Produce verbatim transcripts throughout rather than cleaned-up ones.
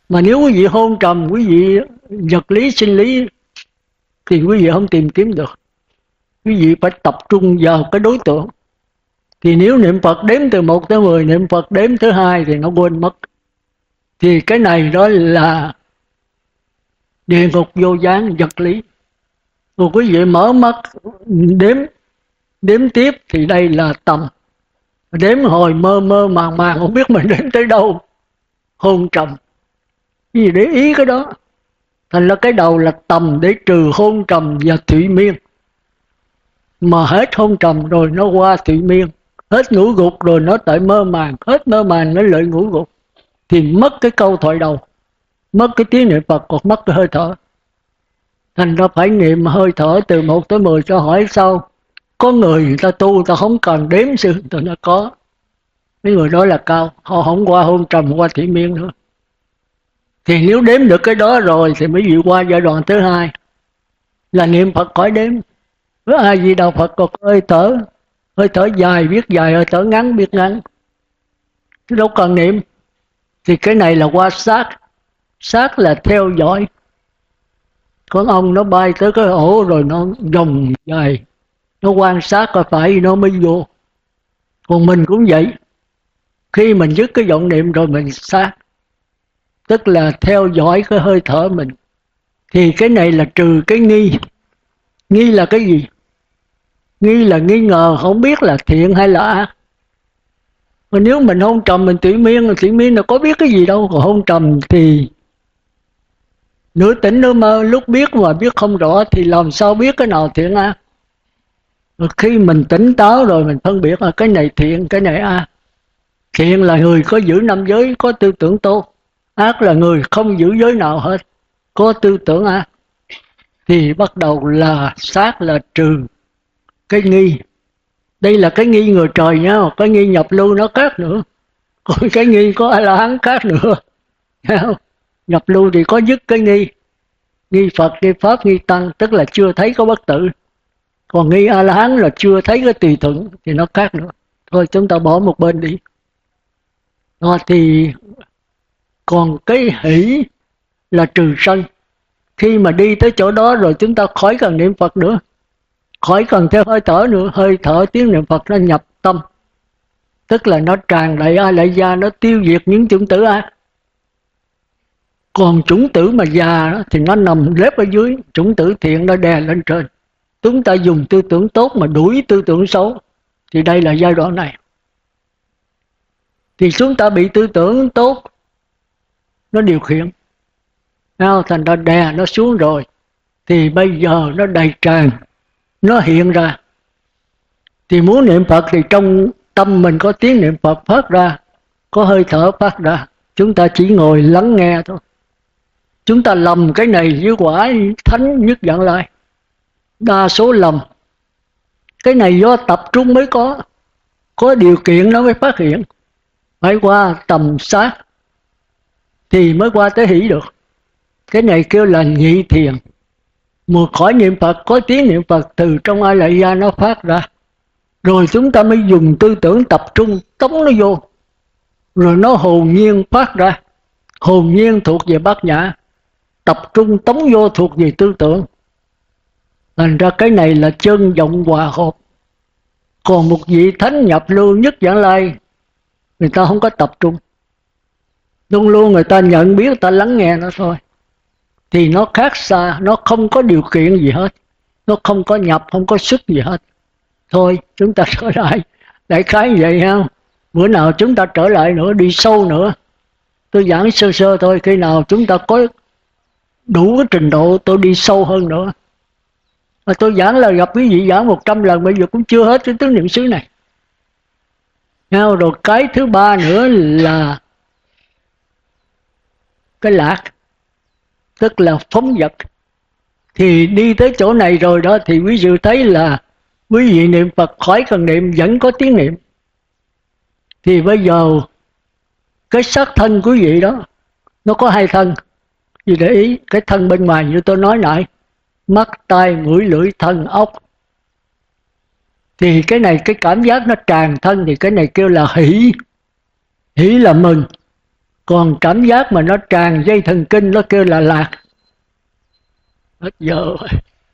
Mà nếu quý vị hôn trầm, quý vị vật lý sinh lý thì quý vị không tìm kiếm được. Quý vị phải tập trung vào cái đối tượng. Thì nếu niệm Phật đếm từ một tới mười, niệm Phật đếm thứ hai thì nó quên mất. Thì cái này đó là địa ngục vô gián vật lý. Rồi quý vị mở mắt đếm, đếm tiếp thì đây là tầm. Đếm hồi mơ mơ màng màng không biết mình đếm tới đâu. Hôn trầm. Cái gì để ý cái đó. Thành ra cái đầu là tầm để trừ hôn trầm và thụy miên. Mà hết hôn trầm rồi nó qua thụy miên. Hết ngủ gục rồi nó tới mơ màng. Hết mơ màng nó lại ngủ gục. Thì mất cái câu thoại đầu. Mất cái tiếng niệm Phật, còn mất cái hơi thở. Thành ra phải niệm hơi thở từ một tới mười. Cho hỏi sao có người người ta tu người ta không cần đếm sự người ta có. Mấy người đó là cao. Họ không qua hôn trầm, qua thủy miên nữa. Thì nếu đếm được cái đó rồi thì mới dịu qua giai đoạn thứ hai là niệm Phật khỏi đếm. Với ai gì đạo Phật còn hơi thở. Hơi thở dài biết dài, hơi thở ngắn biết ngắn. Chứ đâu cần niệm. Thì cái này là qua sát. Sát là theo dõi. Con ong nó bay tới cái ổ rồi nó vòng dài. Nó quan sát coi phải nó mới vô. Còn mình cũng vậy. Khi mình dứt cái vọng niệm rồi mình sát. Tức là theo dõi cái hơi thở mình. Thì cái này là trừ cái nghi. Nghi là cái gì? Nghi là nghi ngờ không biết là thiện hay là ác. Mà nếu mình hôn trầm mình thủy miên, thủy miên là có biết cái gì đâu. Còn hôn trầm thì nửa tỉnh nửa mơ, lúc biết mà biết không rõ thì làm sao biết cái nào thiện ác. Rồi khi mình tỉnh táo rồi mình phân biệt là cái này thiện, cái này ác. Thiện là người có giữ năm giới, có tư tưởng tốt. Ác là người không giữ giới nào hết, có tư tưởng ác. Thì bắt đầu là sát là trừ cái nghi. Đây là cái nghi người trời nhá, cái nghi nhập lưu nó khác nữa. Còn cái nghi có A-la-hán khác nữa. Nhập lưu thì có dứt cái nghi. Nghi Phật, nghi Pháp, nghi Tăng, tức là chưa thấy có bất tử. Còn nghi A-la-hán là chưa thấy cái tùy thuận thì nó khác nữa. Thôi chúng ta bỏ một bên đi. Đó thì còn cái hỷ là trừ sân. Khi mà đi tới chỗ đó rồi chúng ta khỏi cần niệm Phật nữa. Khỏi cần theo hơi thở nữa. Hơi thở tiếng niệm Phật nó nhập tâm. Tức là nó tràn đầy A Lại Gia, nó tiêu diệt những chủng tử ác. Còn chủng tử mà già đó, thì nó nằm lép ở dưới. Chủng tử thiện nó đè lên trên. Chúng ta dùng tư tưởng tốt mà đuổi tư tưởng xấu. Thì đây là giai đoạn này. Thì chúng ta bị tư tưởng tốt nó điều khiển. Thành ra đè nó xuống rồi. Thì bây giờ nó đầy tràn. Nó hiện ra. Thì muốn niệm Phật thì trong tâm mình có tiếng niệm Phật phát ra. Có hơi thở phát ra. Chúng ta chỉ ngồi lắng nghe thôi. Chúng ta lầm cái này với quả thánh nhất Vãng Lai. Đa số lầm. Cái này do tập trung mới có. Có điều kiện nó mới phát hiện. Phải qua tầm sát thì mới qua tới hỷ được. Cái này kêu là nhị thiền. Một khỏi niệm Phật, có tiếng niệm Phật từ trong A Lại Gia nó phát ra. Rồi chúng ta mới dùng tư tưởng tập trung tống nó vô. Rồi nó hồn nhiên phát ra. Hồn nhiên thuộc về bát nhã. Tập trung tống vô thuộc về tư tưởng. Thành ra cái này là chân vọng hòa hợp. Còn một vị thánh nhập lưu nhất Vãng Lai, người ta không có tập trung. Luôn luôn người ta nhận biết, người ta lắng nghe nó thôi. Thì nó khác xa, nó không có điều kiện gì hết. Nó không có nhập, không có xuất gì hết. Thôi chúng ta trở lại. Đại khái vậy ha. Bữa nào chúng ta trở lại nữa, đi sâu nữa. Tôi giảng sơ sơ thôi. Khi nào chúng ta có đủ cái trình độ tôi đi sâu hơn nữa. Mà tôi giảng là gặp quý vị giảng một trăm lần, bây giờ cũng chưa hết cái tứ niệm xứ này. Rồi cái thứ ba nữa là cái lạc. Tức là phóng dật. Thì đi tới chỗ này rồi đó thì quý vị thấy là quý vị niệm Phật khỏi cần niệm vẫn có tiếng niệm. Thì bây giờ cái xác thân quý vị đó nó có hai thân. Vì để ý cái thân bên ngoài như tôi nói nãy, mắt, tai, mũi, lưỡi, thân, ốc. Thì cái này cái cảm giác nó tràn thân thì cái này kêu là hỷ. Hỷ là mừng. Còn cảm giác mà nó tràn dây thần kinh nó kêu là lạc. Hết giờ rồi.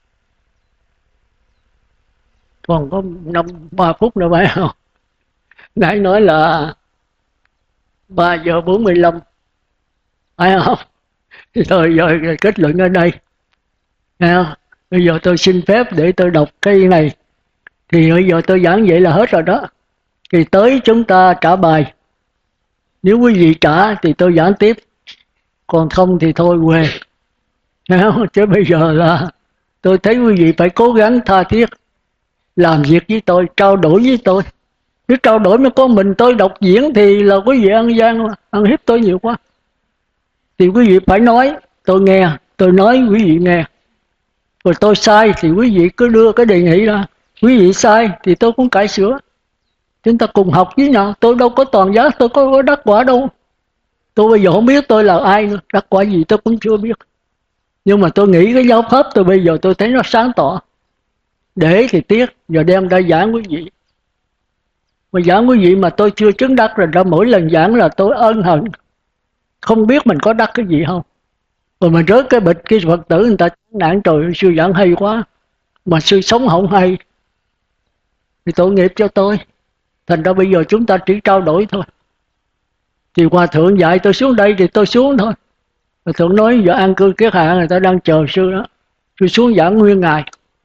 Còn có năm ba phút nữa phải không? Nãy nói là ba giờ bốn mươi lăm phải không? Rồi rồi kết luận ở đây. Thấy không? Bây giờ tôi xin phép để tôi đọc cái này. Thì bây giờ tôi giảng vậy là hết rồi đó. Thì tới chúng ta trả bài. Nếu quý vị trả thì tôi giảng tiếp. Còn không thì thôi quê. Thấy không? Chứ bây giờ là tôi thấy quý vị phải cố gắng tha thiết làm việc với tôi, trao đổi với tôi. Nếu trao đổi mới có mình tôi đọc diễn thì là quý vị ăn gian, ăn hiếp tôi nhiều quá. Thì quý vị phải nói, tôi nghe, tôi nói quý vị nghe. Rồi tôi sai thì quý vị cứ đưa cái đề nghị ra. Quý vị sai thì tôi cũng cải sửa. Chúng ta cùng học với nhau. Tôi đâu có toàn giác, tôi có, có đắc quả đâu. Tôi bây giờ không biết tôi là ai nữa, đắc quả gì tôi cũng chưa biết. Nhưng mà tôi nghĩ cái giáo pháp tôi bây giờ tôi thấy nó sáng tỏ. Để thì tiếc, giờ đem ra giảng quý vị. Mà giảng quý vị mà tôi chưa chứng đắc rồi ra mỗi lần giảng là tôi ân hận. Không biết mình có đắc cái gì không. Rồi mà rớt cái bịch cái Phật tử người ta nạn trời sư giảng hay quá. Mà sư sống không hay. Thì tội nghiệp cho tôi. Thành ra bây giờ chúng ta chỉ trao đổi thôi. Thì Hòa Thượng dạy tôi xuống đây thì tôi xuống thôi. Hòa Thượng nói giờ an cư kiết hạ người ta đang chờ sư đó. Sư xuống giảng nguyên ngày.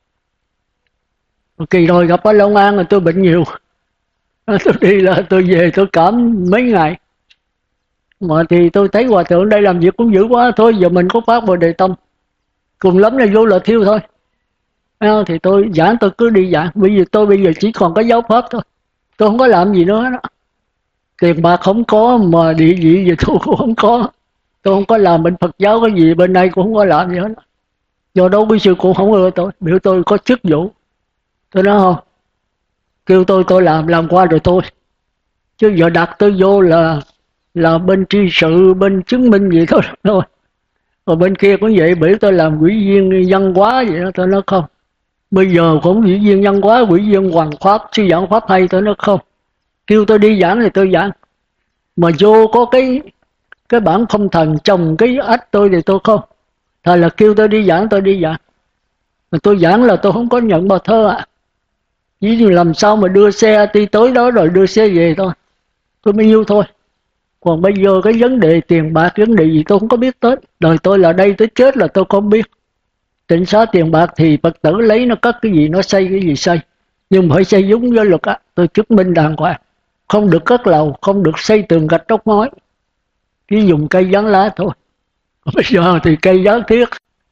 Kỳ rồi gặp ở Long An rồi tôi bệnh nhiều. Tôi đi là tôi về tôi cảm mấy ngày. Mà thì tôi thấy Hòa Thượng đây làm việc cũng dữ quá. Thôi giờ mình có phát Bồ Đề Tâm. Cùng lắm là vô là thiêu thôi. Thì tôi giảng tôi cứ đi giảng. Bởi vì tôi bây giờ chỉ còn có giáo pháp thôi. Tôi không có làm gì nữa đó. Tiền bạc không có mà địa vị gì tôi cũng không có. Tôi không có làm bên Phật giáo cái gì, bên đây cũng không có làm gì hết. Do đó quý sư cũng không ưa tôi. Biểu tôi có chức vụ. Tôi nói không, kêu tôi tôi làm, làm qua rồi thôi. Chứ giờ đặt tôi vô là là bên tri sự, bên chứng minh gì thôi. thôi. Rồi bên kia cũng vậy, biểu tôi làm quỹ viên văn hóa vậy đó. Tôi nói không. Bây giờ cũng quỹ viên văn hóa, quỹ viên hoàng pháp, sư giảng pháp hay. Tôi nói không. Kêu tôi đi giảng thì tôi giảng. Mà vô có cái cái bản phong thần chồng cái ách tôi thì tôi không. Thật là kêu tôi đi giảng tôi đi giảng. Mà tôi giảng là tôi không có nhận bài thơ ạ. À. Chỉ làm sao mà đưa xe đi tới đó rồi đưa xe về thôi. Tôi mới yêu thôi. Còn bây giờ cái vấn đề tiền bạc, vấn đề gì tôi không có biết tới. Đời tôi là đây tới chết là tôi không biết. Tịnh xá tiền bạc thì Phật tử lấy nó cất cái gì, nó xây cái gì xây. Nhưng phải xây đúng với luật á. Tôi chứng minh đàng hoàng. Không được cất lầu, không được xây tường gạch tróc ngói. Chỉ dùng cây gián lá thôi. Bây giờ thì cây gián thiết.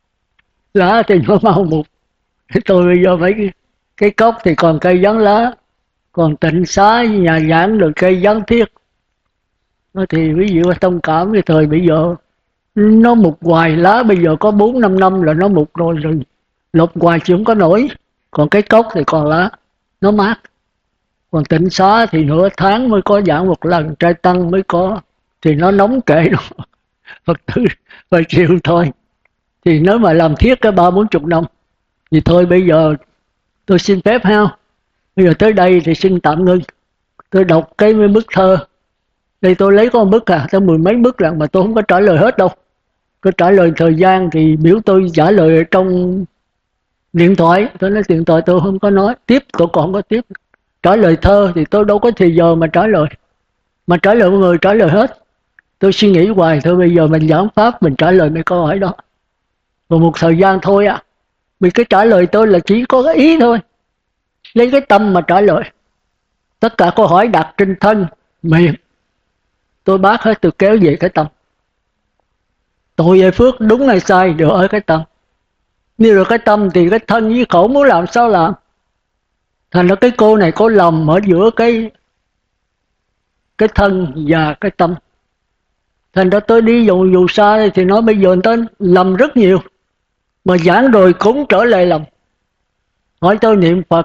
Lá thì nó mau mục. Tôi bây giờ mấy cái, cái cốc thì còn cây gián lá. Còn tịnh xá nhà giảng được cây gián thiết. Thì ví dụ thông cảm cái thời bây giờ nó mục hoài, lá bây giờ có bốn năm năm là nó mục rồi rồi. Lột hoài chứ không có nổi. Còn cái cốc thì còn lá. Nó mát. Còn tịnh xá thì nửa tháng mới có giảng một lần, trai tăng mới có. Thì nó nóng kệ đó. Phật tử phải chịu thôi. Thì nếu mà làm thiết cái ba bốn chục năm thì thôi bây giờ tôi xin phép ha. Bây giờ tới đây thì xin tạm ngưng. Tôi đọc cái bức thơ. Đây tôi lấy có một bức à, tới mười mấy bức lần mà tôi không có trả lời hết đâu. Tôi trả lời thời gian thì biểu tôi trả lời ở trong điện thoại. Tôi nói điện thoại tôi không có nói. Tiếp tôi còn có tiếp. Trả lời thơ thì tôi đâu có thời giờ mà trả lời. Mà trả lời mọi người trả lời hết. Tôi suy nghĩ hoài thôi bây giờ mình giảng pháp mình trả lời mấy câu hỏi đó. Rồi một thời gian thôi à. Vì cái trả lời tôi là chỉ có cái ý thôi. Lấy cái tâm mà trả lời. Tất cả câu hỏi đặt trên thân, miệng. Tôi bác hết, tôi kéo về cái tâm. Tội về phước đúng hay sai đều ở cái tâm. Nếu rồi cái tâm thì cái thân với khẩu muốn làm sao làm. Thành ra cái cô này có lòng ở giữa cái cái thân và cái tâm. Thành ra tôi đi dù, dù xa thì nói bây giờ người ta lầm rất nhiều. Mà giảng rồi cũng trở lại lầm. Hỏi tôi niệm Phật.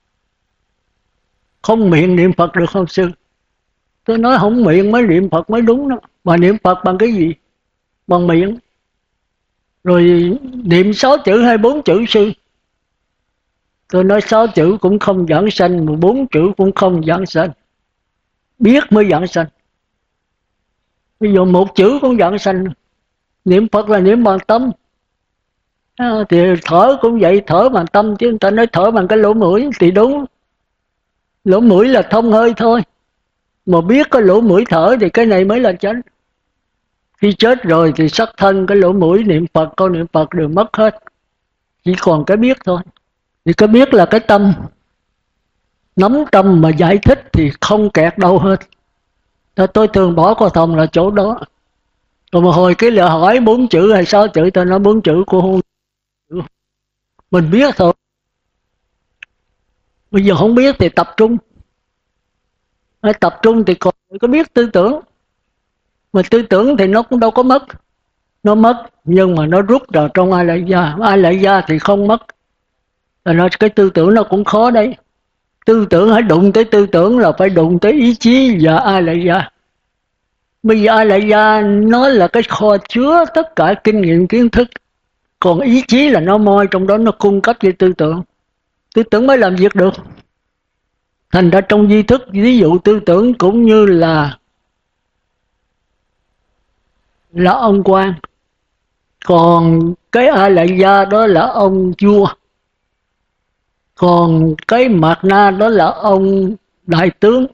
Không miệng niệm Phật được không sư? Tôi nói không miệng mới niệm Phật mới đúng đó. Mà niệm Phật bằng cái gì? Bằng miệng. Rồi niệm sáu chữ hay bốn chữ sư? Tôi nói sáu chữ cũng không giảng sanh, mà bốn chữ cũng không giảng sanh. Biết mới giảng sanh. Bây giờ một chữ cũng dạng sanh. Niệm Phật là niệm bằng tâm. À, thì thở cũng vậy, thở bằng tâm, chứ người ta nói thở bằng cái lỗ mũi thì đúng. Lỗ mũi là thông hơi thôi, mà biết có lỗ mũi thở thì cái này mới là chánh. Khi chết rồi thì sắc thân, cái lỗ mũi niệm Phật, câu niệm Phật đều mất hết, chỉ còn cái biết thôi. Thì cái biết là cái tâm. Nắm tâm mà giải thích thì không kẹt đâu hết. Tôi thường bỏ qua thông là chỗ đó. Rồi một hồi cái lời hỏi bốn chữ hay sáu chữ, tôi nói bốn chữ của hôn. Mình biết thôi. Bây giờ không biết thì tập trung. Tập trung thì còn có biết tư tưởng. Mà tư tưởng thì nó cũng đâu có mất. Nó mất, nhưng mà nó rút vào trong ai lại gia. Ai lại gia thì không mất. Là nó, cái tư tưởng nó cũng khó đấy. Tư tưởng hãy đụng tới tư tưởng là phải đụng tới ý chí và ai lại gia. Bây giờ ai lại gia nó là cái kho chứa tất cả kinh nghiệm kiến thức. Còn ý chí là nó moi trong đó, nó cung cấp cho tư tưởng. Tư tưởng mới làm việc được. Thành ra trong di thức, ví dụ tư tưởng cũng như là là ông quan. Còn cái A Lại Gia đó là ông vua. Còn cái Mạt Na đó là ông đại tướng.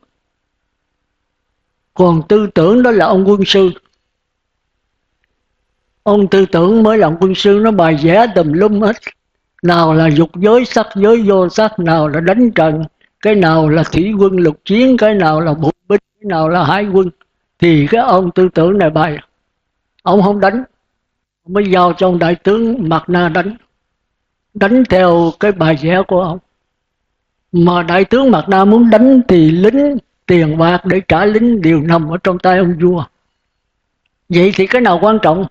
Còn tư tưởng đó là ông quân sư. Ông tư tưởng mới là ông quân sư, nó bài vẽ tùm lum hết. Nào là dục giới, sắc giới, vô sắc, nào là đánh trận, cái nào là thủy quân lục chiến, cái nào là bộ binh, cái nào là hải quân. Thì cái ông tư tưởng này bài, ông không đánh, ông mới giao cho ông đại tướng Mạt Na đánh. Đánh theo cái bài vẽ của ông. Mà đại tướng Mạt Na muốn đánh thì lính, tiền bạc để trả lính đều nằm ở trong tay ông vua. Vậy thì cái nào quan trọng?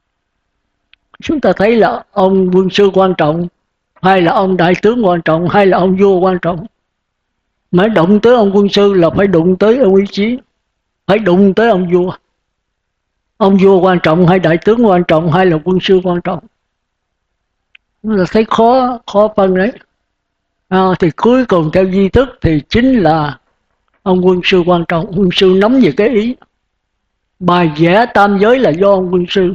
Chúng ta thấy là ông quân sư quan trọng, hay là ông đại tướng quan trọng, hay là ông vua quan trọng. Mới đụng tới ông quân sư là phải đụng tới ông ý chí, phải đụng tới ông vua. Ông vua quan trọng hay đại tướng quan trọng hay là quân sư quan trọng. Là thấy khó, khó phân đấy. À, thì cuối cùng theo di thức thì chính là ông quân sư quan trọng. Quân sư nắm về cái ý. Bài vẽ tam giới là do ông quân sư.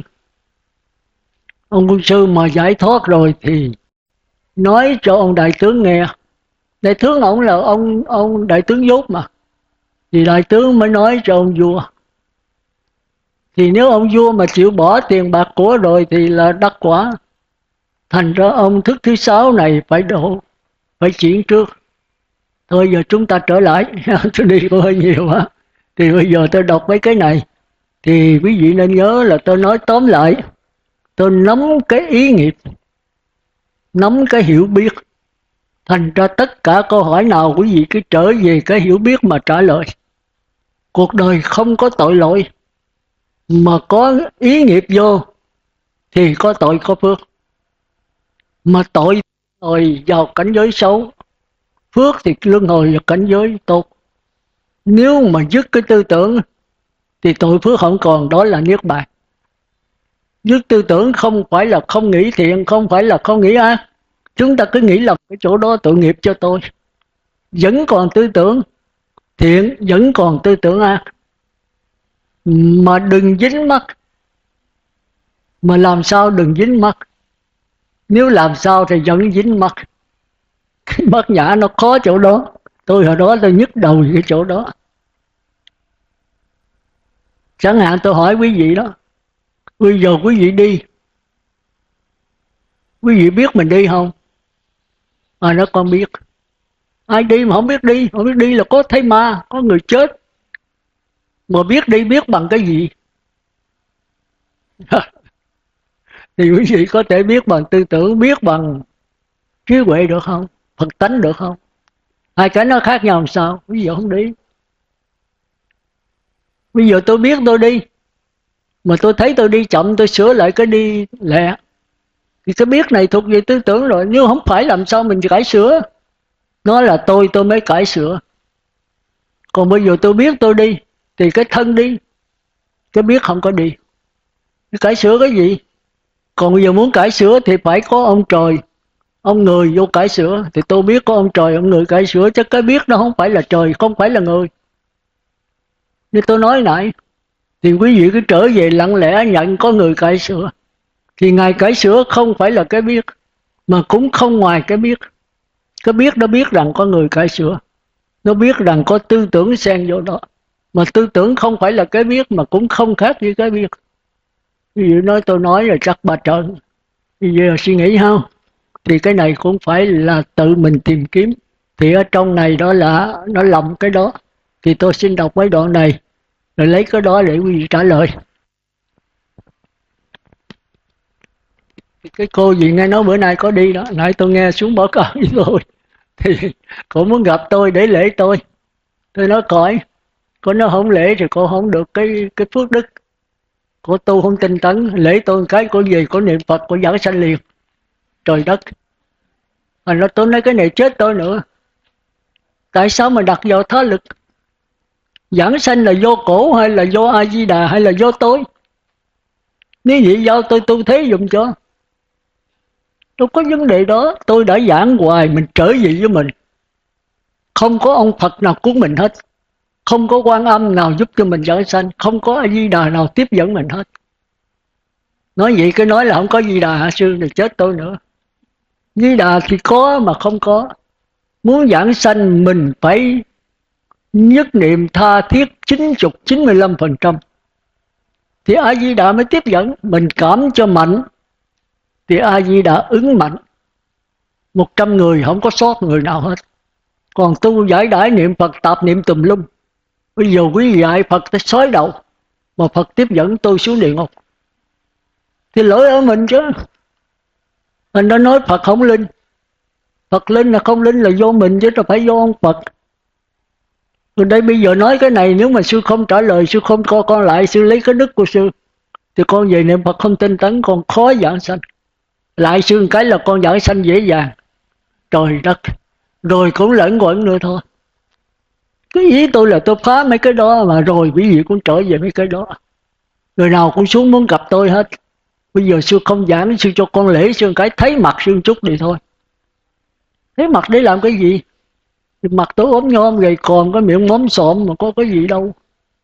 Ông quân sư mà giải thoát rồi thì nói cho ông đại tướng nghe. Đại tướng ông là ông ông đại tướng dốt mà. Thì đại tướng mới nói cho ông vua. Thì nếu ông vua mà chịu bỏ tiền bạc của rồi thì là đắc quả. Thành ra ông thức thứ sáu này phải độ, phải chuyển trước. Thôi giờ chúng ta trở lại. Tôi đi có hơi nhiều quá. Thì bây giờ tôi đọc mấy cái này. Thì quý vị nên nhớ là tôi nói tóm lại. Tôi nắm cái ý nghiệp, nắm cái hiểu biết. Thành ra tất cả câu hỏi nào quý vị cứ trở về cái hiểu biết mà trả lời. Cuộc đời không có tội lỗi, mà có ý nghiệp vô thì có tội có phước. Mà tội rồi vào cảnh giới xấu, phước thì luân hồi vào cảnh giới tốt. Nếu mà dứt cái tư tưởng thì tội phước không còn, đó là niết bàn. Dứt tư tưởng không phải là không nghĩ thiện, không phải là không nghĩ ác. Chúng ta cứ nghĩ là cái chỗ đó tội nghiệp cho tôi. Vẫn còn tư tưởng thiện, vẫn còn tư tưởng ác. Mà đừng dính mắc. Mà làm sao đừng dính mắc? Nếu làm sao thì vẫn dính mắc. Cái bát nhã nó khó chỗ đó. Tôi hồi đó tôi nhức đầu cái chỗ đó. Chẳng hạn tôi hỏi quý vị đó, bây giờ quý vị đi, quý vị biết mình đi không? À, nó con biết. Ai đi mà không biết đi? Không biết đi là có thấy ma, có người chết. Mà biết đi biết bằng cái gì? Thì quý vị có thể biết bằng tư tưởng, biết bằng trí huệ được không? Phật tánh được không? Hai cái nó khác nhau làm sao? Quý vị không đi. Bây giờ tôi biết tôi đi, mà tôi thấy tôi đi chậm, tôi sửa lại cái đi lẹ, thì cái biết này thuộc về tư tưởng rồi. Nhưng không phải làm sao mình cải sửa. Nó là tôi, tôi mới cải sửa. Còn bây giờ tôi biết tôi đi, thì cái thân đi, cái biết không có đi. Cái cải sửa cái gì? Còn bây giờ muốn cải sửa thì phải có ông trời, ông người vô cải sửa. Thì tôi biết có ông trời, ông người cải sửa. Chứ cái biết nó không phải là trời, không phải là người. Như tôi nói nãy, thì quý vị cứ trở về lặng lẽ nhận có người cải sửa. Thì Ngài cải sửa không phải là cái biết, mà cũng không ngoài cái biết. Cái biết nó biết rằng có người cải sửa, nó biết rằng có tư tưởng xen vô đó. Mà tư tưởng không phải là cái biết, mà cũng không khác với cái biết. Ví dụ nói tôi nói là chắc bà trợn, bây giờ suy nghĩ không? Thì cái này cũng phải là tự mình tìm kiếm. Thì ở trong này đó là nó lầm cái đó. Thì tôi xin đọc mấy đoạn này, rồi lấy cái đó để quý vị trả lời. Cái cô gì nghe nói bữa nay có đi đó, nãy tôi nghe xuống báo cáo với tôi. Thì cô muốn gặp tôi để lễ tôi. Tôi nói coi, cô nói không lễ thì cô không được cái cái phước đức. Cô tu không tinh tấn, lễ tôi cái cô gì, cô niệm Phật, cô giảng sanh liền. Trời đất. Thành ra tôi nói cái này chết tôi nữa. Tại sao mà đặt vào tha lực? Giảng sanh là do cổ hay là do A Di Đà hay là do tôi? Nếu vậy giao tôi tu thế dùng cho. Đâu có vấn đề đó. Tôi đã giảng hoài, mình trở về với mình. Không có ông Phật nào cứu mình hết, không có Quan Âm nào giúp cho mình giảng sanh, không có A Di Đà nào tiếp dẫn mình hết. Nói vậy cái nói là không có Di Đà hả sư, thì chết tôi nữa. Di Đà thì có mà không có. Muốn giảng sanh mình phải nhất niệm tha thiết chín mươi, chín mươi lăm phần trăm. Thì A Di Đà mới tiếp dẫn. Mình cảm cho mạnh thì A Di Đà ứng mạnh. Một trăm người không có sót người nào hết. Còn tu giải đãi niệm Phật tạp niệm tùm lum. Bây giờ quý vị dạy Phật tới xói đầu, mà Phật tiếp dẫn tôi xuống địa ngục, thì lỗi ở mình chứ. Mình đã nói Phật không linh. Phật linh là không linh là do mình chứ đâu phải do ông Phật. Rồi đây bây giờ nói cái này, nếu mà sư không trả lời, sư không co con lại, sư lấy cái đức của sư, thì con về niệm Phật không tinh tấn, con khó giảng sanh. Lại sư cái là con giảng sanh dễ dàng. Trời đất. Rồi cũng lẫn quẩn nữa thôi. Cái ý tôi là tôi phá mấy cái đó, mà rồi quý vị cũng trở về mấy cái đó. Người nào cũng xuống muốn gặp tôi hết. Bây giờ sư không giảng, sư cho con lễ sư cái thấy mặt sư chút đi thôi. Thấy mặt để làm cái gì? Mặt tôi ốm nhom gầy còm, cái miệng móm xộm mà có cái gì đâu.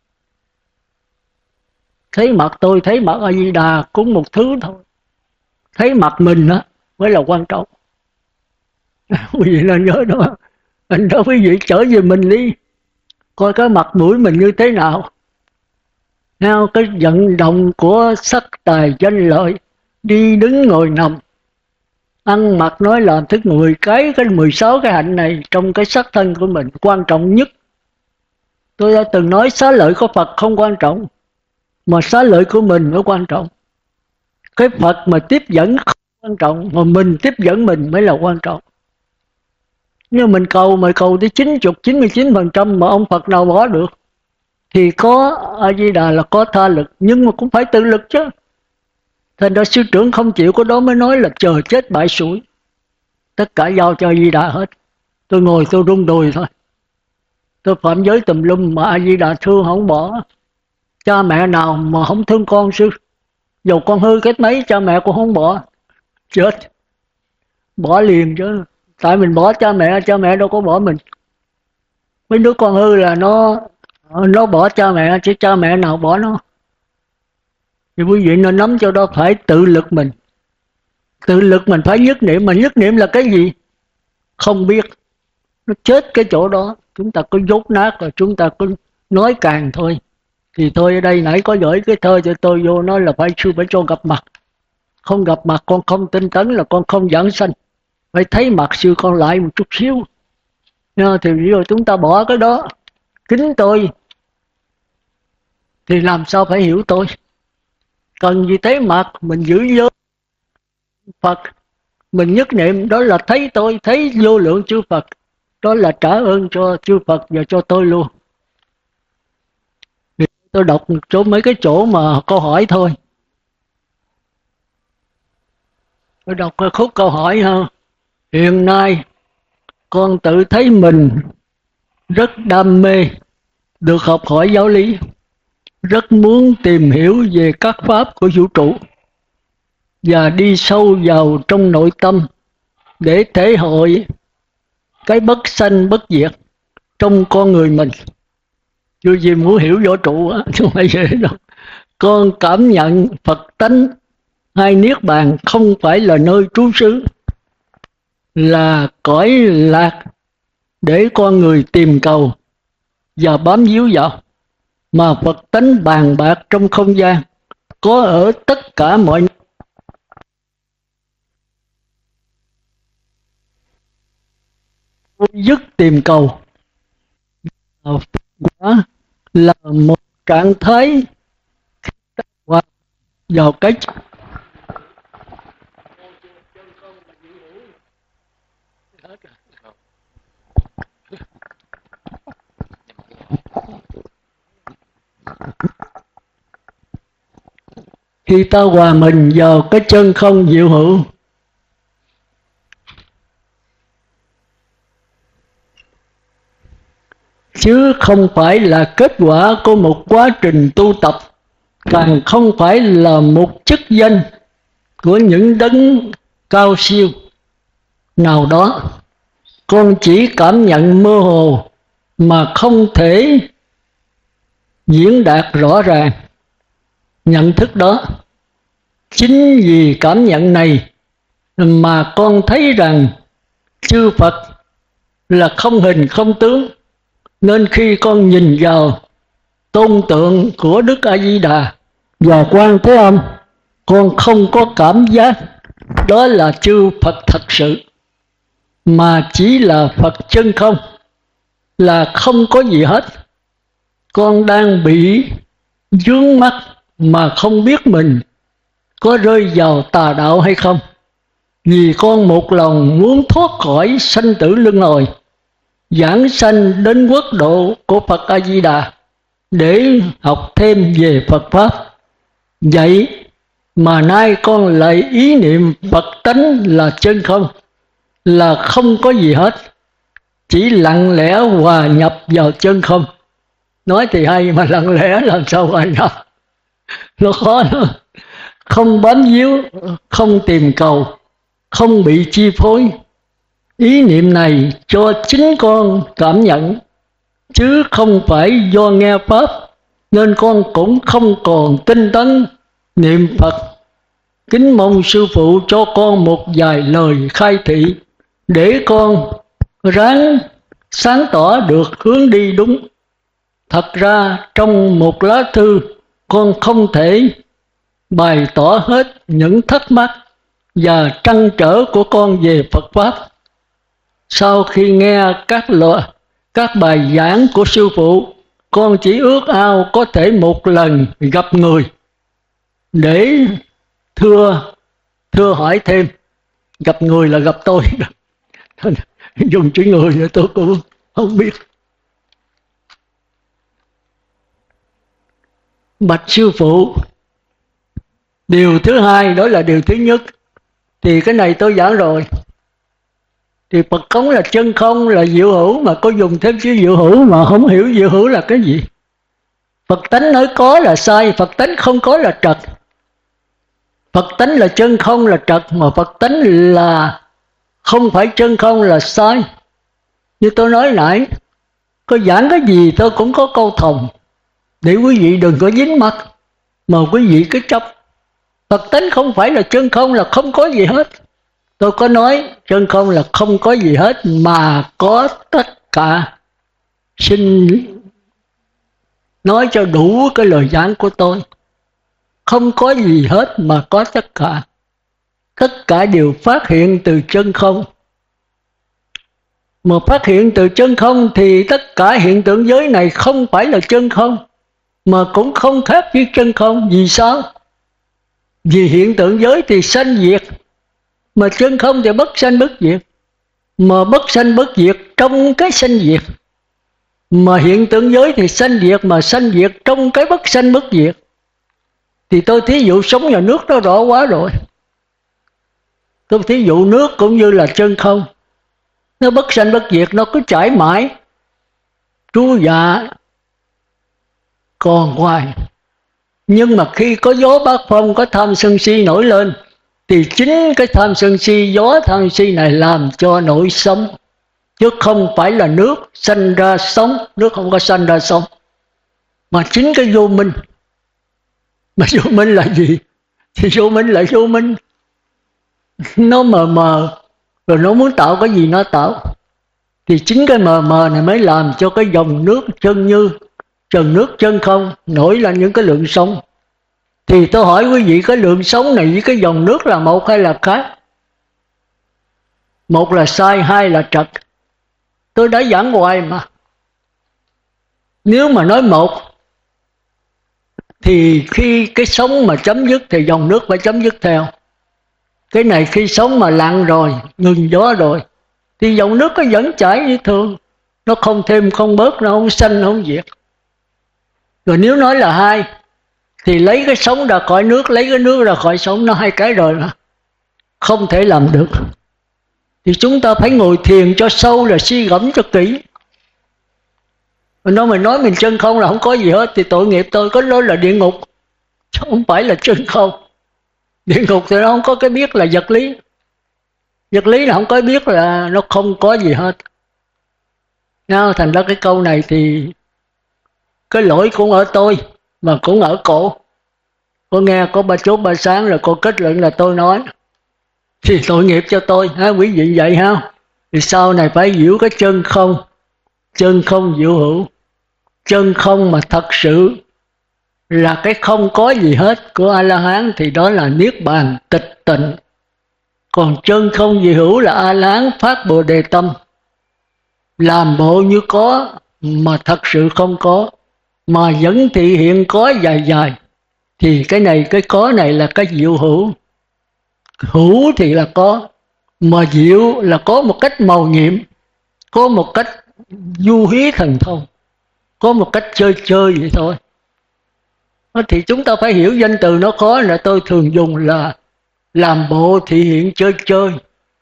Thấy mặt tôi, thấy mặt A Di Đà cũng một thứ thôi. Thấy mặt mình á mới là quan trọng. Quý vị nên nhớ đó. Anh đó quý vị trở về mình đi, coi cái mặt mũi mình như thế nào. Nào cái vận động của sắc tài danh lợi, đi đứng ngồi nằm, ăn mặc nói làm thức mười cái, cái mười sáu cái hạnh này trong cái sắc thân của mình quan trọng nhất. Tôi đã từng nói xá lợi của Phật không quan trọng, mà xá lợi của mình mới quan trọng. Cái Phật mà tiếp dẫn không quan trọng, mà mình tiếp dẫn mình mới là quan trọng. Nhưng mình cầu mà cầu tới chín mươi, chín mươi chín phần trăm mà ông Phật nào bỏ được. Thì có A Di Đà là có tha lực, nhưng mà cũng phải tự lực chứ. Thành ra sư trưởng không chịu, có đó mới nói là chờ chết bại sủi. Tất cả giao cho A Di Đà hết. Tôi ngồi tôi rung đùi thôi. Tôi phạm giới tùm lum mà A Di Đà thương không bỏ. Cha mẹ nào mà không thương con sư, dầu con hư kết mấy cha mẹ cũng không bỏ. Chết. Bỏ liền chứ. Tại mình bỏ cha mẹ, cha mẹ đâu có bỏ mình. Mấy đứa con hư là nó nó bỏ cha mẹ, chứ cha mẹ nào bỏ nó. Thì quý vị nên nắm cho đó, phải tự lực mình. Tự lực mình phải nhất niệm. Mà nhất niệm là cái gì? Không biết. Nó chết cái chỗ đó. Chúng ta cứ dốt nát rồi chúng ta cứ nói càng thôi. Thì tôi ở đây nãy có gửi cái thơ cho tôi vô, nói là phải sư phải cho gặp mặt. Không gặp mặt con không tinh tấn là con không giảng sanh. Phải thấy mặt sư con lại một chút xíu. Thì rồi chúng ta bỏ cái đó. Kính tôi thì làm sao phải hiểu tôi. Cần gì thấy mặt, mình giữ giới Phật, mình nhất niệm đó là thấy tôi, thấy vô lượng chư Phật. Đó là trả ơn cho chư Phật và cho tôi luôn. Thì tôi đọc một chỗ mấy cái chỗ mà câu hỏi thôi. Tôi đọc cái khúc câu hỏi ha. Hiện nay con tự thấy mình rất đam mê được học hỏi giáo lý, rất muốn tìm hiểu về các pháp của vũ trụ và đi sâu vào trong nội tâm để thể hội cái bất sanh bất diệt trong con người mình. Dù gì muốn hiểu vũ trụ á, chứ không phải vậy đâu. con cảm nhận Phật tánh hay Niết Bàn không phải là nơi trú xứ, là cõi lạc để con người tìm cầu và bám víu vào, mà Phật tánh bàn bạc trong không gian, có ở tất cả mọi nơi. Dứt tìm cầu quả là một trạng thái hòa vào cái khi ta hòa mình vào cái chân không diệu hữu, chứ không phải là kết quả của một quá trình tu tập, càng không phải là một chức danh của những đấng cao siêu nào đó. Con chỉ cảm nhận mơ hồ mà không thể diễn đạt rõ ràng nhận thức đó. Chính vì cảm nhận này mà con thấy rằng chư Phật là không hình không tướng, nên khi con nhìn vào tôn tượng của Đức A Di Đà và Quan Thế Âm, con không có cảm giác đó là chư Phật thật sự, mà chỉ là Phật chân không, là không có gì hết. Con đang bị vướng mắc mà không biết mình có rơi vào tà đạo hay không, vì con một lòng muốn thoát khỏi sanh tử luân hồi, giảng sanh đến quốc độ của Phật A Di Đà để học thêm về Phật pháp. Vậy mà nay con lại ý niệm Phật tánh là chân không, là không có gì hết, chỉ lặng lẽ hòa nhập vào chân không. Nói thì hay mà lặng lẽ làm sao hòa nhập, nó khó lắm. Không bám víu, không tìm cầu, không bị chi phối. Ý niệm này cho chính con cảm nhận, chứ không phải do nghe pháp, nên con cũng không còn tinh tấn niệm Phật. Kính mong sư phụ cho con một vài lời khai thị để con ráng sáng tỏ được hướng đi đúng. Thật ra trong một lá thư, con không thể bày tỏ hết những thắc mắc và trăn trở của con về Phật pháp. Sau khi nghe các loại các bài giảng của sư phụ, con chỉ ước ao có thể một lần gặp người để thưa thưa hỏi thêm. Gặp người là gặp tôi, dùng chữ người nữa tôi cũng không biết. Bạch sư phụ, điều thứ hai đó là điều thứ nhất, thì cái này tôi giảng rồi. Thì Phật cống là chân không, là diệu hữu, mà có dùng thêm chữ diệu hữu mà không hiểu diệu hữu là cái gì. Phật tánh nói có là sai, Phật tánh không có là trật. Phật tánh là chân không là trật, mà Phật tánh là không phải chân không là sai. Như tôi nói nãy, có giảng cái gì tôi cũng có câu thòng, để quý vị đừng có dính mắc, mà quý vị cứ chấp. Phật tánh không phải là chân không là không có gì hết. Tôi có nói chân không là không có gì hết, mà có tất cả. Xin nói cho đủ cái lời giảng của tôi. Không có gì hết mà có tất cả. Tất cả đều phát hiện từ chân không. Mà phát hiện từ chân không thì tất cả hiện tượng giới này không phải là chân không, mà cũng không khác với chân không. Vì sao? Vì hiện tượng giới thì sanh diệt, mà chân không thì bất sanh bất diệt. Mà bất sanh bất diệt trong cái sanh diệt. Mà hiện tượng giới thì sanh diệt, mà sanh diệt trong cái bất sanh bất diệt. Thì tôi thí dụ sống vào nước nó rõ quá rồi. Tôi thí dụ nước cũng như là chân không, nó bất sanh bất diệt, nó cứ chảy mãi, trú dạ còn hoài. Nhưng mà khi có gió bát phong, có tham sân si nổi lên, thì chính cái tham sân si, gió tham si này làm cho nổi sống, chứ không phải là nước sanh ra sống. Nước không có sanh ra sống, mà chính cái vô minh. Mà vô minh là gì? Thì vô minh là vô minh, nó mờ mờ rồi nó muốn tạo cái gì nó tạo. Thì chính cái mờ mờ này mới làm cho cái dòng nước chân như, dòng nước chân không nổi lên những cái lượng sóng. Thì tôi hỏi quý vị, cái lượng sóng này với cái dòng nước là một hay là khác? Một là sai, hai là trật. Tôi đã giảng hoài mà. Nếu mà nói một thì khi cái sóng mà chấm dứt thì dòng nước phải chấm dứt theo. Cái này khi sóng mà lặng rồi, ngừng gió rồi, thì dòng nước nó vẫn chảy như thường, nó không thêm không bớt, nó không sanh không diệt. Rồi nếu nói là hai thì lấy cái sóng ra khỏi nước, lấy cái nước ra khỏi sóng, nó hai cái rồi mà không thể làm được. Thì chúng ta phải ngồi thiền cho sâu, là suy gẫm cho kỹ. Mình nói mình nói mình chân không là không có gì hết thì tội nghiệp tôi, có nói là địa ngục chứ không phải là chân không. Địa ngục thì nó không có cái biết là vật lý, vật lý là không có biết là nó không có gì hết. Nào, thành ra cái câu này thì cái lỗi cũng ở tôi mà cũng ở cổ. Cô nghe có ba chốt ba sáng rồi cô kết luận là tôi nói, thì tội nghiệp cho tôi ha, quý vị vậy ha. Thì sau này phải hiểu cái chân không, chân không diệu hữu. Chân không mà thật sự là cái không có gì hết của A-la-hán thì đó là niết bàn tịch tịnh. Còn chân không diệu hữu là A-la-hán phát bồ đề tâm, làm bộ như có mà thật sự không có, mà vẫn thị hiện có dài dài. Thì cái này, cái có này là cái diệu hữu. Hữu thì là có, mà diệu là có một cách màu nhiệm, có một cách du hí thần thông, có một cách chơi chơi vậy thôi. Thì chúng ta phải hiểu danh từ nó khó, là tôi thường dùng là làm bộ thị hiện chơi chơi.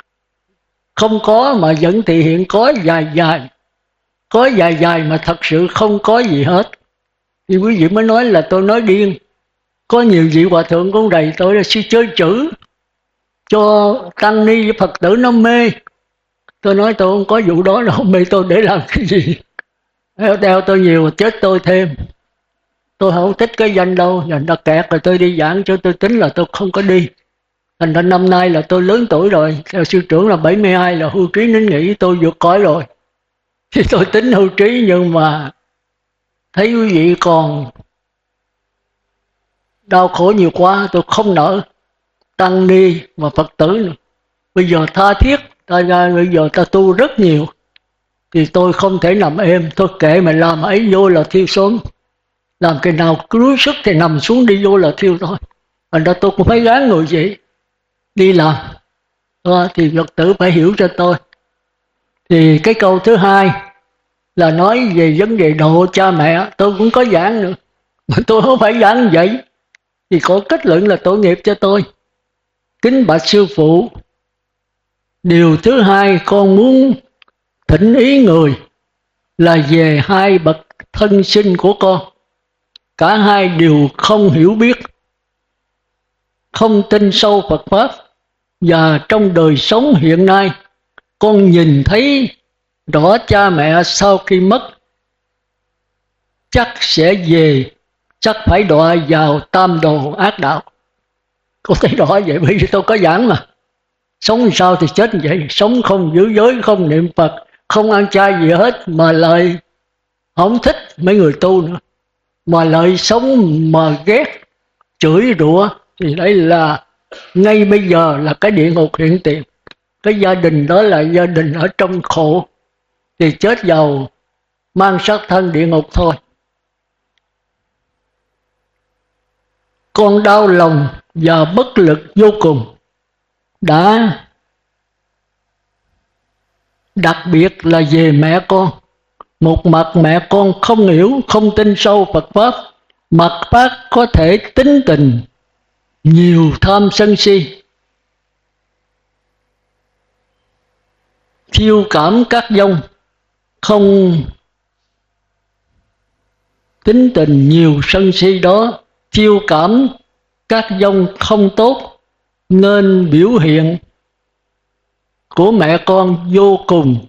Không có mà vẫn thị hiện có dài dài, có dài dài mà thật sự không có gì hết. Thì quý vị mới nói là tôi nói điên. Có nhiều vị hòa thượng cũng đầy tôi là sư chơi chữ cho tăng ni với Phật tử nó mê. Tôi nói tôi không có vụ đó đâu, mê tôi để làm cái gì? Theo theo tôi nhiều chết tôi thêm. Tôi không thích cái danh đâu, dành đã kẹt rồi tôi đi giảng, cho tôi tính là tôi không có đi. Thành ra năm nay là tôi lớn tuổi rồi, theo sư trưởng là bảy mươi hai là hưu trí nín nghỉ, tôi vượt cõi rồi. Thì tôi tính hưu trí, nhưng mà thấy quý vị còn đau khổ nhiều quá, tôi không nỡ. Tăng ni và Phật tử nữa. Bây giờ tha thiết, ta ra bây giờ ta tu rất nhiều, thì tôi không thể nằm êm. Tôi kệ mà làm ấy, vô là thiêu xuống. Làm cái nào cứ đuối sức thì nằm xuống đi, vô là thiêu thôi. Thành ra tôi cũng phải gán người vậy đi làm. Đó, thì Phật tử phải hiểu cho tôi. Thì cái câu thứ hai là nói về vấn đề độ cha mẹ. Tôi cũng có giảng nữa, mà tôi không phải giảng vậy thì có kết luận là tội nghiệp cho tôi. Kính bạch sư phụ, điều thứ hai con muốn thỉnh ý người là về hai bậc thân sinh của con. Cả hai đều không hiểu biết, không tin sâu Phật Pháp. Và trong đời sống hiện nay, con nhìn thấy rõ cha mẹ sau khi mất chắc sẽ về, chắc phải đọa vào tam đồ ác đạo. Con thấy rõ vậy, bởi vì tôi có giảng mà. Sống sao thì chết như vậy, sống không giữ giới, không niệm Phật, không ăn chay gì hết, mà lại không thích mấy người tu nữa, mà lại sống mà ghét, chửi rủa, thì đấy là ngay bây giờ là cái địa ngục hiện tiền. Cái gia đình đó là gia đình ở trong khổ, thì chết vào mang sát thân địa ngục thôi. Con đau lòng và bất lực vô cùng. Đã đặc biệt là về mẹ con. Một mặt mẹ con không hiểu, không tin sâu Phật Pháp, mặt khác có thể tính tình nhiều tham sân si, chiêu cảm các dông. Không tính tình nhiều sân si đó, chiêu cảm các dông không tốt, nên biểu hiện của mẹ con vô cùng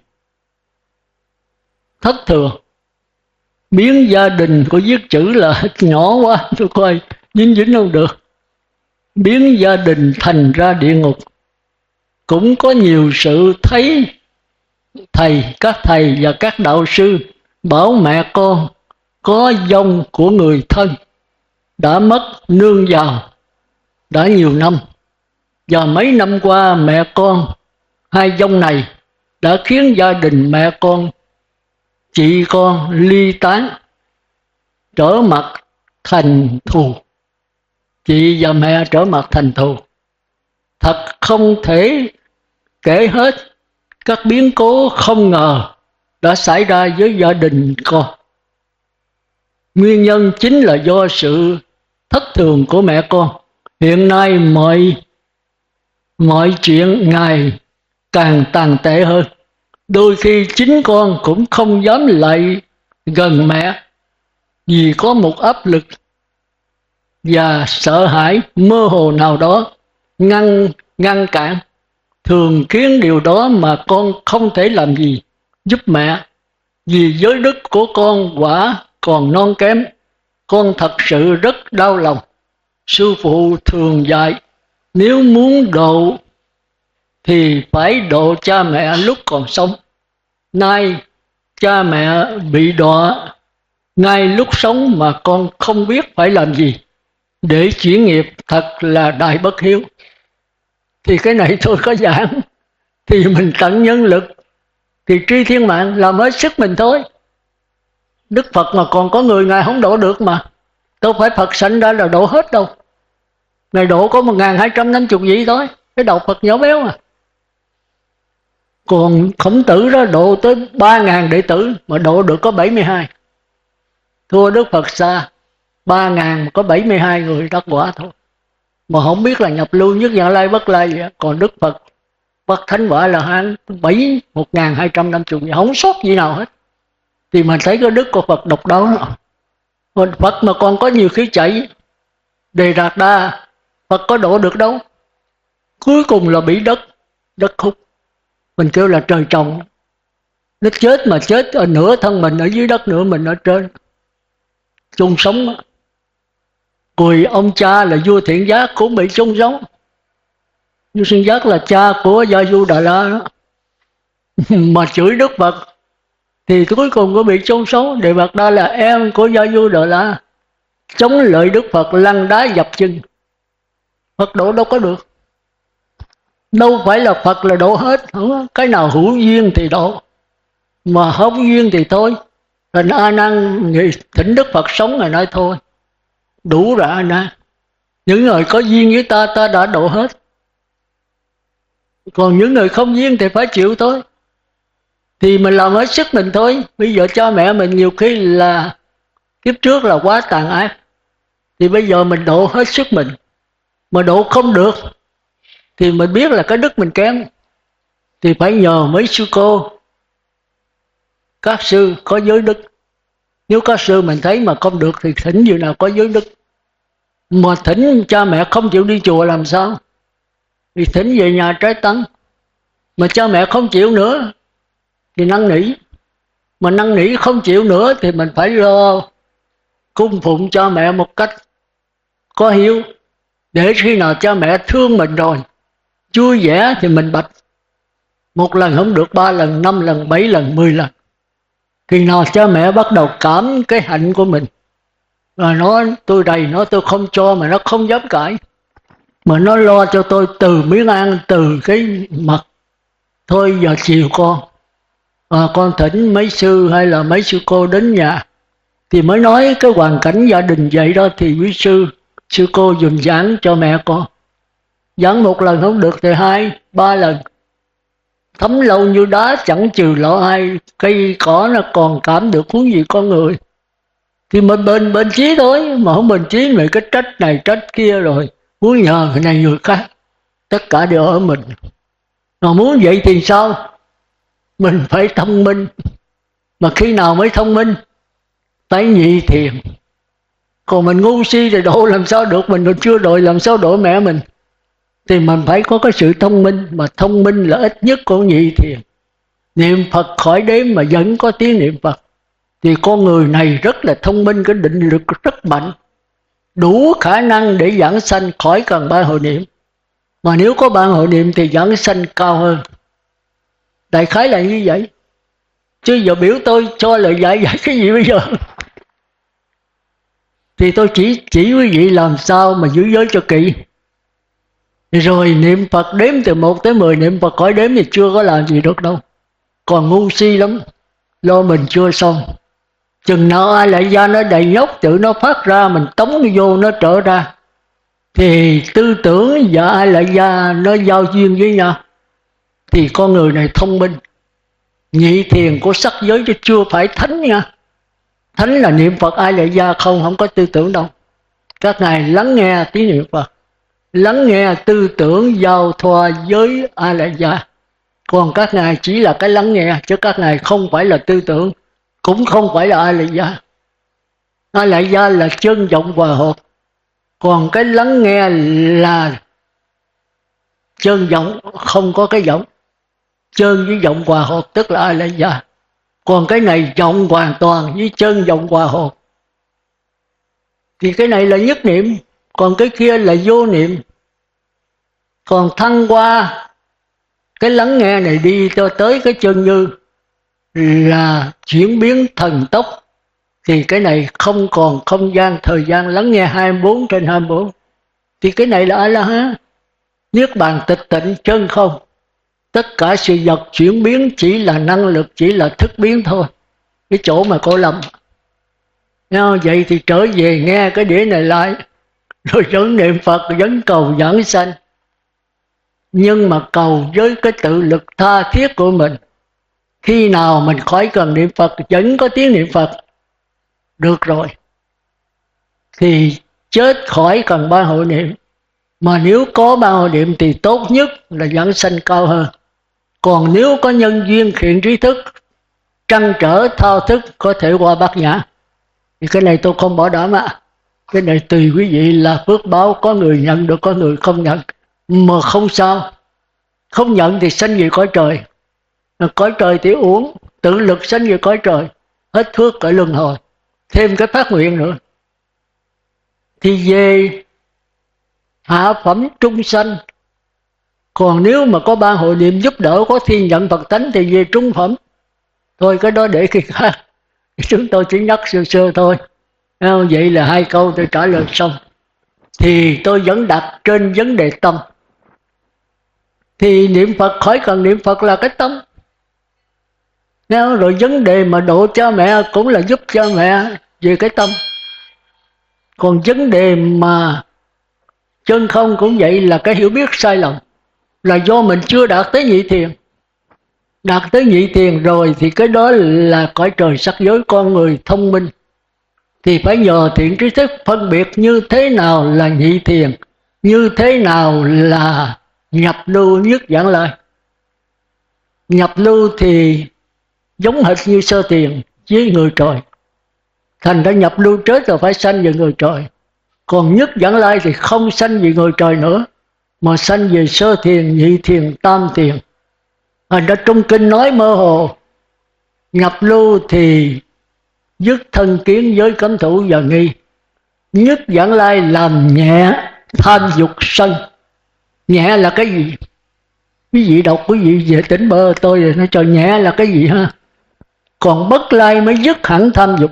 thất thường, biến gia đình của viết chữ là nhỏ quá. Tôi coi dính dính không được, biến gia đình thành ra địa ngục. Cũng có nhiều sự thấy thầy, các thầy và các đạo sư bảo mẹ con có vong của người thân đã mất nương vào đã nhiều năm, và mấy năm qua mẹ con hai vong này đã khiến gia đình mẹ con, chị con ly tán, trở mặt thành thù. Chị và mẹ trở mặt thành thù. Thật không thể kể hết các biến cố không ngờ đã xảy ra với gia đình con. Nguyên nhân chính là do sự thất thường của mẹ con. Hiện nay mọi mọi chuyện ngày càng tàn tệ hơn. Đôi khi chính con cũng không dám lại gần mẹ vì có một áp lực và sợ hãi mơ hồ nào đó ngăn ngăn cản, thường khiến điều đó mà con không thể làm gì giúp mẹ, vì giới đức của con quả còn non kém. Con thật sự rất đau lòng. Sư phụ thường dạy, nếu muốn độ thì phải độ cha mẹ lúc còn sống. Nay cha mẹ bị đọa ngay lúc sống mà con không biết phải làm gì để chuyển nghiệp, thật là đại bất hiếu. Thì cái này tôi có giảng, thì mình tận nhân lực, thì tri thiên mạng làm hết sức mình thôi. Đức Phật mà còn có người Ngài không độ được mà. Đâu phải Phật sanh ra là độ hết đâu. Ngài độ có một nghìn hai trăm năm mươi vị thôi, cái đầu Phật nhỏ béo à. Còn Khổng Tử đó độ tới ba nghìn đệ tử mà độ được có bảy mươi hai. Thua Đức Phật xa, ba nghìn mà có bảy mươi hai người đắc quả thôi. Mà không biết là nhập lưu nhất Như Lai Bất Lai vậy. Còn Đức Phật Bất Thánh Quả là hắn bảy một nghìn hai trăm năm mươi vị, không sót gì nào hết. Thì mình thấy cái đức của Phật độc đáo đó. Còn Phật mà còn có nhiều khí chạy, Đề Đạt Đa, Phật có độ được đâu. Cuối cùng là bị đất, đất khúc. Mình kêu là trời trồng. Nó chết mà chết ở nửa thân mình ở dưới đất, nửa mình ở trên. Chung sống đó. Rồi ông cha là vua Thiện Giác cũng bị chung sống. Vua Thiện Giác là cha của Gia Du Đà La đó. Mà chửi Đức Phật thì cuối cùng có bị chôn sống. Đề Đạt Đa là em của Gia Du Đà La, chống lợi Đức Phật lăn đá dập chân. Phật độ đâu có được. Đâu phải là Phật là độ hết, không? Cái nào hữu duyên thì độ, mà không duyên thì thôi. Thành A Nan nghĩ thỉnh Đức Phật sống ngày nay thôi, đủ rồi A Nan. Những người có duyên với ta, ta đã độ hết. Còn những người không duyên thì phải chịu thôi. Thì mình làm hết sức mình thôi. Bây giờ cha mẹ mình nhiều khi là kiếp trước là quá tàn ác, thì bây giờ mình độ hết sức mình. Mà độ không được thì mình biết là cái đức mình kém, thì phải nhờ mấy sư cô, các sư có giới đức. Nếu các sư mình thấy mà không được thì thỉnh gì nào có giới đức. Mà thỉnh cha mẹ không chịu đi chùa làm sao? Thì thỉnh về nhà trái tấn. Mà cha mẹ không chịu nữa thì năn nỉ. Mà năn nỉ không chịu nữa thì mình phải lo cung phụng cha mẹ một cách có hiếu, để khi nào cha mẹ thương mình rồi, vui vẻ thì mình bạch. Một lần không được, ba lần, năm lần, bảy lần, mười lần. Khi nào cha mẹ bắt đầu cảm cái hạnh của mình, rồi nó tôi đầy, nó tôi không cho mà nó không dám cãi, mà nó lo cho tôi từ miếng ăn, từ cái mặt. Thôi giờ chiều con, à, con thỉnh mấy sư hay là mấy sư cô đến nhà, thì mới nói cái hoàn cảnh gia đình vậy đó, thì quý sư, sư cô dùm giảng cho mẹ con. Giảng một lần không được thì hai, ba lần. Thấm lâu như đá chẳng trừ lỗ ai, cây cỏ nó còn cảm được huống gì con người. Thì mình bên bên trí thôi, mà không bên trí về cái trách này trách kia rồi muốn nhờ người này người khác. Tất cả đều ở mình. Mà muốn vậy thì sao? Mình phải thông minh. Mà khi nào mới thông minh? Phải nhị thiền. Còn mình ngu si thì độ làm sao được, mình còn chưa độ làm sao độ mẹ mình. Thì mình phải có cái sự thông minh, mà thông minh là ít nhất của nhị thiền. Niệm Phật khỏi đếm mà vẫn có tiếng niệm Phật, thì con người này rất là thông minh, cái định lực rất mạnh. đủ khả năng để giảng sanh khỏi cần ban hội niệm. Mà nếu có ban hội niệm thì giảng sanh cao hơn. Đại khái là như vậy. Chứ giờ biểu tôi cho lời dạy dạy cái gì bây giờ? Thì tôi chỉ chỉ quý vị làm sao mà giữ giới cho kỹ. Rồi niệm Phật đếm từ một tới mười, niệm Phật khỏi đếm thì chưa có làm gì được đâu. Còn ngu si lắm, lo mình chưa xong. Chừng nào ai lại ra nó đầy nhóc tự nó phát ra, mình tống vô nó trở ra, thì tư tưởng và ai lại ra nó giao duyên với nhau, thì con người này thông minh. Nhị thiền của sắc giới chứ chưa phải thánh nha. Thánh là niệm Phật ai lại ra không, không có tư tưởng đâu. Các ngài lắng nghe tiếng niệm Phật, lắng nghe tư tưởng giao thoa với ai lại ra. Còn các ngài chỉ là cái lắng nghe, chứ các ngài không phải là tư tưởng, cũng không phải là ai lại ra. Ai lại ra là chân vọng hòa hợp, còn cái lắng nghe là chân vọng, không có cái vọng. Chân với vọng hòa hợp tức là ai lại ra. Còn cái này vọng hoàn toàn với chân vọng hòa hợp, thì cái này là nhất niệm, còn cái kia là vô niệm. Còn thăng qua cái lắng nghe này đi cho tới cái chân như là chuyển biến thần tốc, thì cái này không còn không gian thời gian lắng nghe hai mươi bốn trên hai mươi bốn. Thì cái này là A-la-hán, niết bàn tịch tịnh chân không. Tất cả sự vật chuyển biến chỉ là năng lực, chỉ là thức biến thôi. Cái chỗ mà cô lầm. Vậy thì trở về nghe cái đĩa này lại, rồi vẫn niệm Phật, vẫn cầu giảng sanh. Nhưng mà cầu với cái tự lực tha thiết của mình. Khi nào mình khỏi cần niệm Phật, vẫn có tiếng niệm Phật, được rồi, thì chết khỏi cần ban hội niệm. Mà nếu có ban hội niệm thì tốt nhất là giảng sanh cao hơn. Còn nếu có nhân duyên thiện trí thức, trăn trở thao thức, có thể qua bát nhã. Thì cái này tôi không bảo đảm ạ. Cái này tùy quý vị là phước báo, có người nhận được, có người không nhận. Mà không sao. Không nhận thì sanh về cõi trời. Cõi trời thì uống, tự lực sanh về cõi trời, hết phước cõi luân hồi. Thêm cái phát nguyện nữa. Thì về hạ phẩm trung sanh. Còn nếu mà có ban hội niệm giúp đỡ, có thiên nhận Phật tánh thì về trung phẩm. Thôi cái đó để khi khác. Chúng tôi chỉ nhắc sơ sơ thôi. Vậy là hai câu tôi trả lời xong. Thì tôi vẫn đặt trên vấn đề tâm. Thì niệm Phật khỏi cần niệm Phật là cái tâm. Rồi vấn đề mà độ cha mẹ cũng là giúp cha mẹ về cái tâm. Còn vấn đề mà chân không cũng vậy, là cái hiểu biết sai lầm, là do mình chưa đạt tới nhị thiền. Đạt tới nhị thiền rồi thì cái đó là cõi trời sắc giới. Con người thông minh thì phải nhờ thiện trí thức phân biệt như thế nào là nhị thiền, như thế nào là nhập lưu nhất Vãng Lai. Nhập lưu thì giống hệt như sơ thiền với người trời. Thành ra nhập lưu chết rồi phải sanh về người trời. Còn nhất Vãng Lai thì không sanh về người trời nữa, mà sanh về sơ thiền, nhị thiền, tam thiền. Thành ra trong kinh nói mơ hồ. Nhập lưu thì dứt thân kiến giới cấm thủ và nghi. Nhất Vãng Lai làm nhẹ tham dục sân. Nhẹ là cái gì? Quý vị đọc, quý vị về tỉnh bơ tôi rồi nó cho nhẹ là cái gì ha? Còn bất lai mới dứt hẳn tham dục.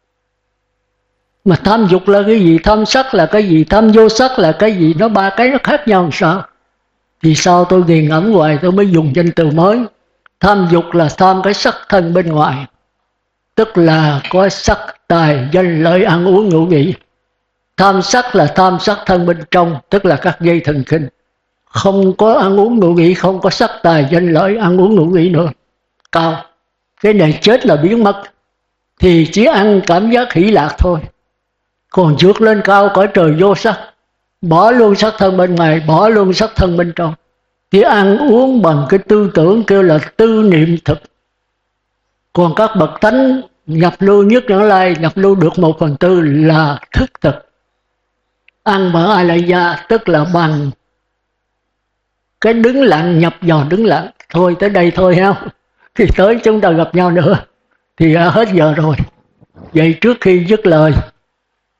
Mà tham dục là cái gì? Tham sắc là cái gì? Tham vô sắc là cái gì? Nó ba cái nó khác nhau làm sao? Vì sao tôi nghiền ngẫm hoài tôi mới dùng danh từ mới. Tham dục là tham cái sắc thân bên ngoài, tức là có sắc tài danh lợi ăn uống ngủ nghỉ. Tham sắc là tham sắc thân bên trong, tức là các dây thần kinh. Không có ăn uống ngủ nghỉ, không có sắc tài danh lợi ăn uống ngủ nghỉ nữa. Cao. Cái này chết là biến mất. Thì chỉ ăn cảm giác hỷ lạc thôi. Còn vượt lên cao cõi trời vô sắc, bỏ luôn sắc thân bên ngoài, bỏ luôn sắc thân bên trong. Chỉ ăn uống bằng cái tư tưởng kêu là tư niệm thực. Còn các bậc tánh nhập lưu nhất Vãng Lai, nhập lưu được một phần tư là thức thực. Ăn bằng ai lại ra, tức là bằng cái đứng lặng nhập vào đứng lặng. Thôi tới đây thôi ha. Thì tới chúng ta gặp nhau nữa. Thì hết giờ rồi. Vậy trước khi dứt lời,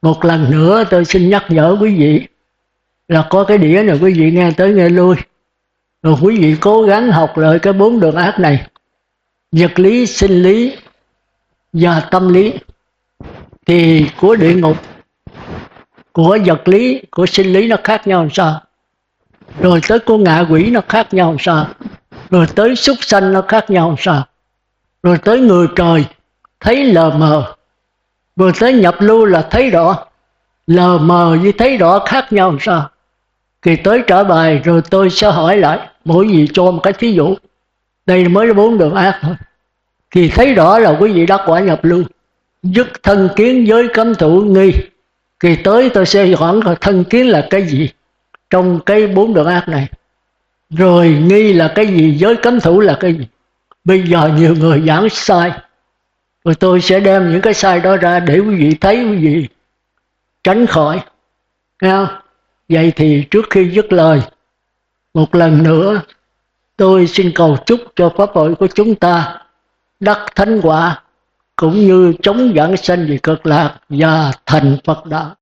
Một lần nữa tôi xin nhắc nhở quý vị là có cái đĩa này quý vị nghe tới nghe lui. Rồi quý vị cố gắng học lại cái bốn đường ác này. Vật lý, sinh lý và tâm lý. Thì của địa ngục, của vật lý, của sinh lý nó khác nhau làm sao? Rồi tới của ngạ quỷ nó khác nhau làm sao? Rồi tới súc sanh nó khác nhau làm sao? Rồi tới người trời thấy lờ mờ. Rồi tới nhập lưu là thấy rõ. Lờ mờ với thấy rõ khác nhau làm sao? Thì tới trả bài rồi tôi sẽ hỏi lại, mỗi vị cho một cái thí dụ. Đây mới là bốn đường ác thôi. Thì thấy rõ là quý vị đắc quả nhập lưu. Dứt thân kiến giới cấm thủ nghi. Thì tới tôi sẽ hỏi thân kiến là cái gì trong cái bốn đường ác này. Rồi nghi là cái gì, giới cấm thủ là cái gì. Bây giờ nhiều người giảng sai. Rồi tôi sẽ đem những cái sai đó ra để quý vị thấy, quý vị tránh khỏi. Thấy không? Vậy thì trước khi dứt lời, một lần nữa tôi xin cầu chúc cho pháp hội của chúng ta đắc thánh quả, cũng như chống giảng sanh về cực lạc và thành Phật đạo.